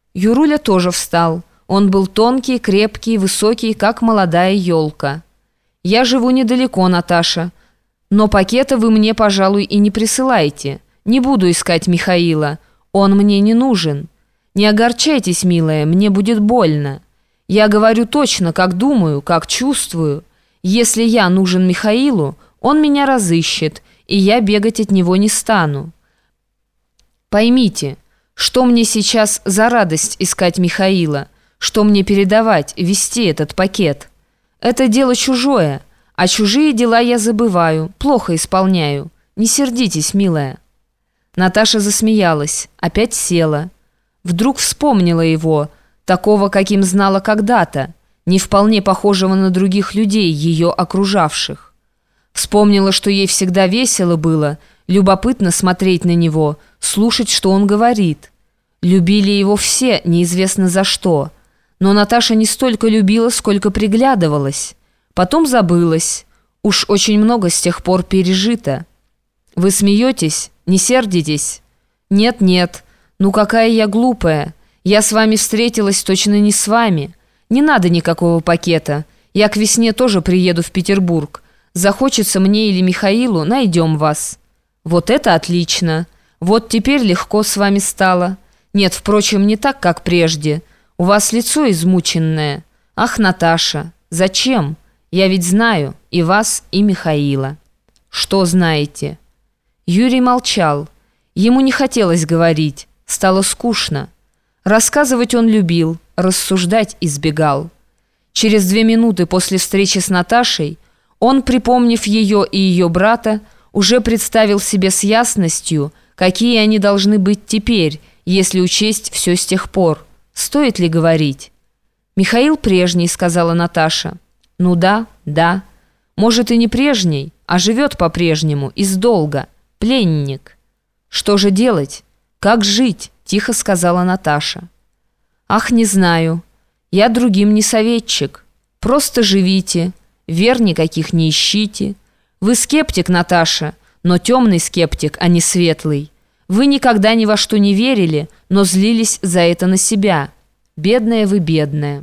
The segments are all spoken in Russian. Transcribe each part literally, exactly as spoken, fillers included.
Юруля тоже встал. Он был тонкий, крепкий, высокий, как молодая елка. «Я живу недалеко, Наташа, но пакета вы мне, пожалуй, и не присылайте. Не буду искать Михаила, он мне не нужен. Не огорчайтесь, милая, мне будет больно. Я говорю точно, как думаю, как чувствую. Если я нужен Михаилу, он меня разыщет, и я бегать от него не стану. Поймите, что мне сейчас за радость искать Михаила, что мне передавать, вести этот пакет. Это дело чужое, а чужие дела я забываю, плохо исполняю. Не сердитесь, милая». Наташа засмеялась, опять села. Вдруг вспомнила его, такого, каким знала когда-то, не вполне похожего на других людей, ее окружавших. Вспомнила, что ей всегда весело было, любопытно смотреть на него, слушать, что он говорит. Любили его все, неизвестно за что. Но Наташа не столько любила, сколько приглядывалась. Потом забылась. Уж очень много с тех пор пережито. «Вы смеетесь? Не сердитесь?» «Нет-нет. Ну какая я глупая. Я с вами встретилась, точно не с вами. Не надо никакого пакета. Я к весне тоже приеду в Петербург. Захочется мне или Михаилу, найдем вас». «Вот это отлично. Вот теперь легко с вами стало. Нет, впрочем, не так, как прежде. У вас лицо измученное. Ах, Наташа, зачем? Я ведь знаю и вас, и Михаила». «Что знаете?» Юрий молчал. Ему не хотелось говорить. Стало скучно. Рассказывать он любил, рассуждать избегал. Через две минуты после встречи с Наташей он, припомнив ее и ее брата, уже представил себе с ясностью, какие они должны быть теперь, если учесть все с тех пор. Стоит ли говорить? «Михаил прежний», — сказала Наташа. «Ну да, да. Может, и не прежний, а живет по-прежнему, издолга. Пленник». «Что же делать? Как жить?» — тихо сказала Наташа. «Ах, не знаю. Я другим не советчик. Просто живите, вер никаких не ищите. Вы скептик, Наташа, но темный скептик, а не светлый. Вы никогда ни во что не верили, но злились за это на себя. Бедная вы, бедная».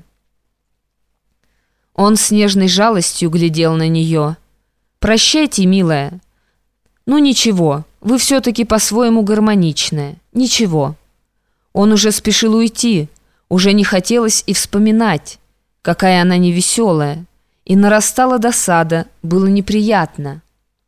Он с нежной жалостью глядел на нее. «Прощайте, милая. Ну ничего, вы все-таки по-своему гармоничная. Ничего». Он уже спешил уйти, уже не хотелось и вспоминать, какая она невеселая. И нарастала досада, было неприятно.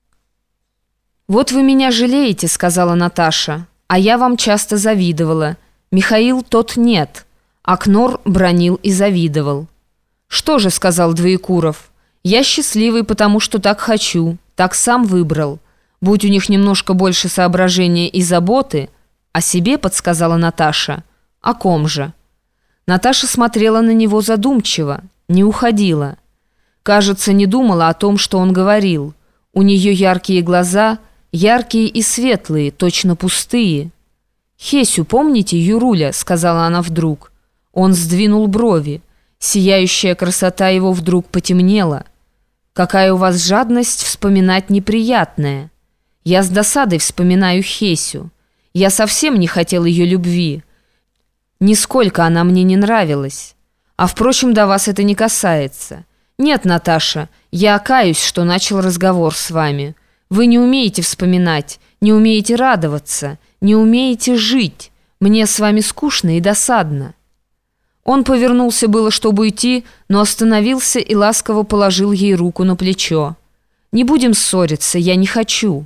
«Вот вы меня жалеете», — сказала Наташа, «а я вам часто завидовала. Михаил тот нет». Акнор бранил и завидовал. «Что же», — сказал Двоекуров, «я счастливый, потому что так хочу, так сам выбрал. Будь у них немножко больше соображения и заботы». «О себе», — подсказала Наташа. «О ком же?» Наташа смотрела на него задумчиво, не уходила. Кажется, не думала о том, что он говорил. У нее яркие глаза, яркие и светлые, точно пустые. «Хесю, помните, Юруля?» — сказала она вдруг. Он сдвинул брови. Сияющая красота его вдруг потемнела. «Какая у вас жадность вспоминать неприятное. Я с досадой вспоминаю Хесю. Я совсем не хотел ее любви. Нисколько она мне не нравилась. А, впрочем, до вас это не касается. Нет, Наташа, я каюсь, что начал разговор с вами. Вы не умеете вспоминать, не умеете радоваться, не умеете жить. Мне с вами скучно и досадно». Он повернулся было, чтобы уйти, но остановился и ласково положил ей руку на плечо. «Не будем ссориться, я не хочу.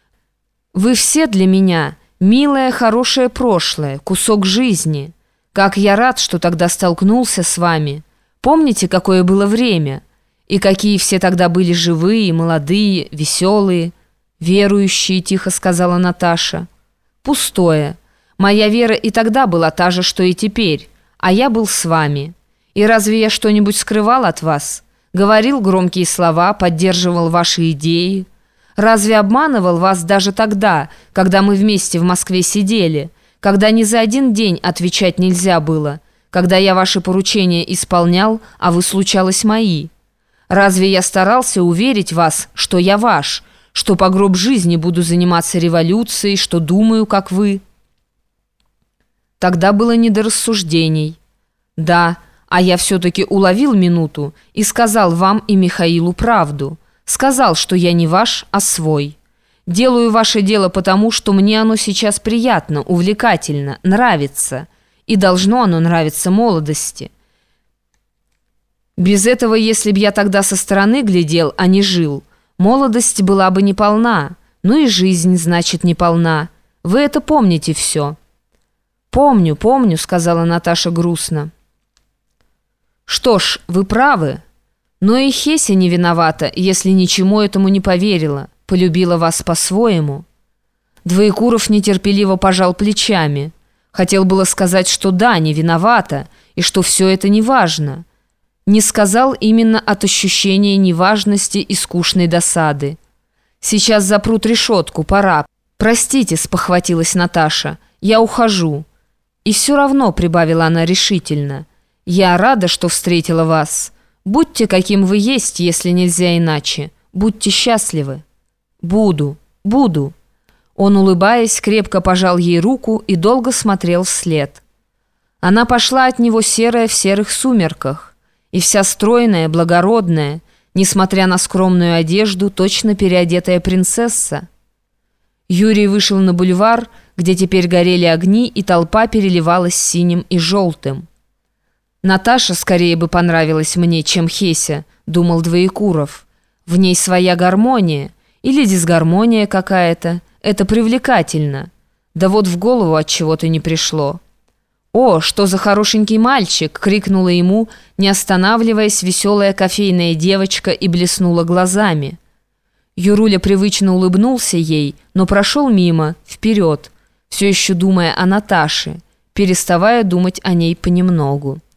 Вы все для меня милое, хорошее прошлое, кусок жизни. Как я рад, что тогда столкнулся с вами. Помните, какое было время? И какие все тогда были живые, молодые, веселые, верующие», — тихо сказала Наташа. «Пустое. Моя вера и тогда была та же, что и теперь, а я был с вами. И разве я что-нибудь скрывал от вас? Говорил громкие слова, поддерживал ваши идеи? Разве обманывал вас даже тогда, когда мы вместе в Москве сидели, когда ни за один день отвечать нельзя было, когда я ваши поручения исполнял, а вы, случалось, мои? Разве я старался уверить вас, что я ваш, что по гроб жизни буду заниматься революцией, что думаю, как вы?» Тогда было не до рассуждений. Да, а я все-таки уловил минуту и сказал вам и Михаилу правду. Сказал, что я не ваш, а свой. Делаю ваше дело потому, что мне оно сейчас приятно, увлекательно, нравится. И должно оно нравиться молодости. Без этого, если б я тогда со стороны глядел, а не жил, молодость была бы неполна. Ну и жизнь, значит, неполна. Вы это помните все. «Помню, помню», — сказала Наташа грустно. «Что ж, вы правы. Но и Хеся не виновата, если ничему этому не поверила, полюбила вас по-своему». Двоекуров нетерпеливо пожал плечами. Хотел было сказать, что да, не виновата, и что все это не важно. Не сказал именно от ощущения неважности и скучной досады. «Сейчас запрут решетку, пора». «Простите», — спохватилась Наташа, — «я ухожу». «И все равно», — прибавила она решительно, — «я рада, что встретила вас. Будьте, каким вы есть, если нельзя иначе. Будьте счастливы». «Буду, буду». Он, улыбаясь, крепко пожал ей руку и долго смотрел вслед. Она пошла от него серая в серых сумерках, и вся стройная, благородная, несмотря на скромную одежду, точно переодетая принцесса. Юрий вышел на бульвар, где теперь горели огни, и толпа переливалась синим и желтым. «Наташа скорее бы понравилась мне, чем Хеся», — думал Двоекуров. «В ней своя гармония или дисгармония какая-то. Это привлекательно. Да вот в голову от чего-то не пришло». «О, что за хорошенький мальчик!» — крикнула ему, не останавливаясь, веселая кофейная девочка и блеснула глазами. Юруля привычно улыбнулся ей, но прошел мимо, вперед, все еще думая о Наташе, переставая думать о ней понемногу.